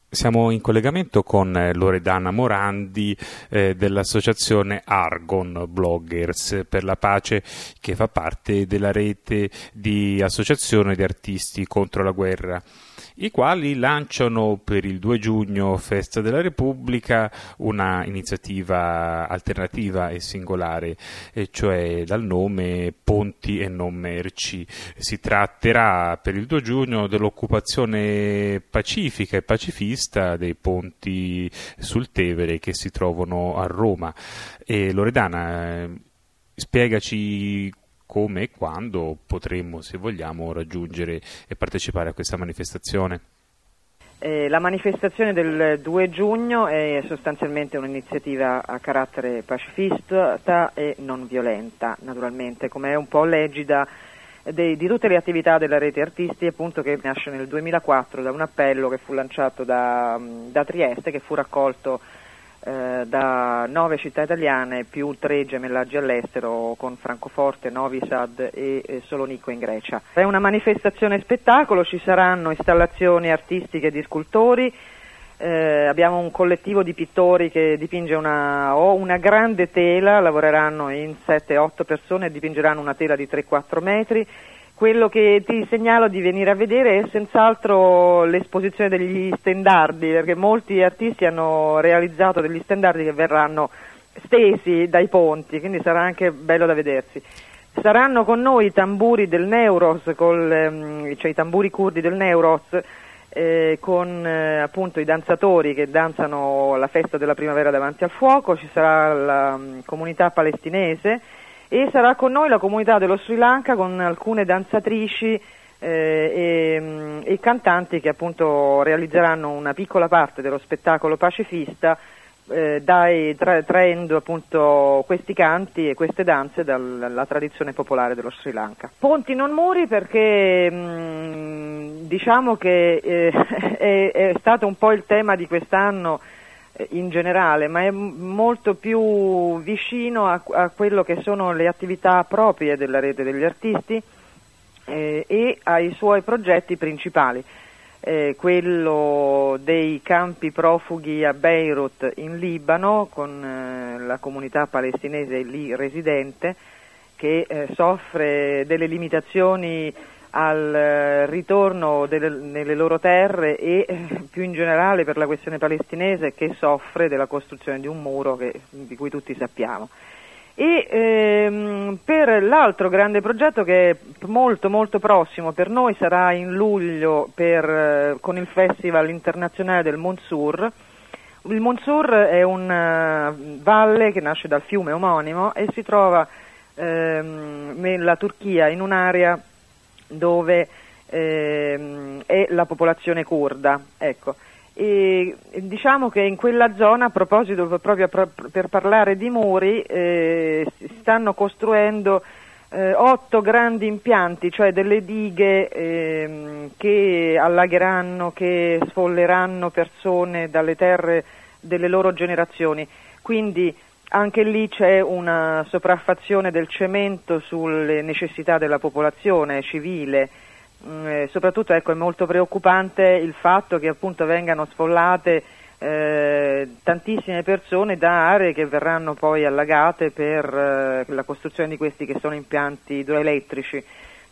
Siamo in collegamento con Loredana Morandi dell'associazione Argon Bloggers per la Pace, che fa parte della rete di associazioni di artisti contro la guerra, i quali lanciano per il 2 giugno, Festa della Repubblica, una iniziativa alternativa e singolare, e cioè dal nome Ponti e non merci. Si tratterà per il 2 giugno dell'occupazione pacifica e pacifista dei ponti sul Tevere che si trovano a Roma. E Loredana, spiegaci come e quando potremmo, se vogliamo, raggiungere e partecipare a questa manifestazione. La manifestazione del 2 giugno è sostanzialmente un'iniziativa a carattere pacifista e non violenta, naturalmente, come è un po' l'egida di tutte le attività della rete artisti, appunto, che nasce nel 2004 da un appello che fu lanciato da Trieste, che fu raccolto da 9 città italiane più 3 gemellaggi all'estero, con Francoforte, Novi Sad e Salonicco in Grecia. È una manifestazione spettacolo, ci saranno installazioni artistiche di scultori, abbiamo un collettivo di pittori che dipinge una grande tela, lavoreranno in 7-8 persone e dipingeranno una tela di 3-4 metri. Quello che ti segnalo di venire a vedere è senz'altro l'esposizione degli stendardi, perché molti artisti hanno realizzato degli stendardi che verranno stesi dai ponti, quindi sarà anche bello da vedersi. Saranno con noi i tamburi del Neuros, cioè i tamburi curdi del Neuros, con appunto i danzatori che danzano la festa della primavera davanti al fuoco. Ci sarà la comunità palestinese e sarà con noi la comunità dello Sri Lanka, con alcune danzatrici e cantanti che appunto realizzeranno una piccola parte dello spettacolo pacifista, traendo appunto questi canti e queste danze dalla tradizione popolare dello Sri Lanka. Ponti non muri, perché diciamo che è stato un po' il tema di quest'anno in generale, ma è molto più vicino a quello che sono le attività proprie della rete degli artisti e ai suoi progetti principali. Quello dei campi profughi a Beirut in Libano, con la comunità palestinese lì residente, che soffre delle limitazioni al ritorno nelle loro terre e più in generale per la questione palestinese, che soffre della costruzione di un muro di cui tutti sappiamo. E per l'altro grande progetto, che è molto molto prossimo per noi, sarà in luglio con il Festival internazionale del Monsur. Il Monsur è una valle che nasce dal fiume omonimo e si trova nella Turchia, in un'area dove è la popolazione curda, ecco. E diciamo che in quella zona, a proposito, proprio per parlare di muri, si stanno costruendo 8 grandi impianti, cioè delle dighe che allagheranno, che sfolleranno persone dalle terre delle loro generazioni. Quindi anche lì c'è una sopraffazione del cemento sulle necessità della popolazione civile. Soprattutto, ecco, è molto preoccupante il fatto che appunto vengano sfollate tantissime persone da aree che verranno poi allagate per la costruzione di questi che sono impianti idroelettrici.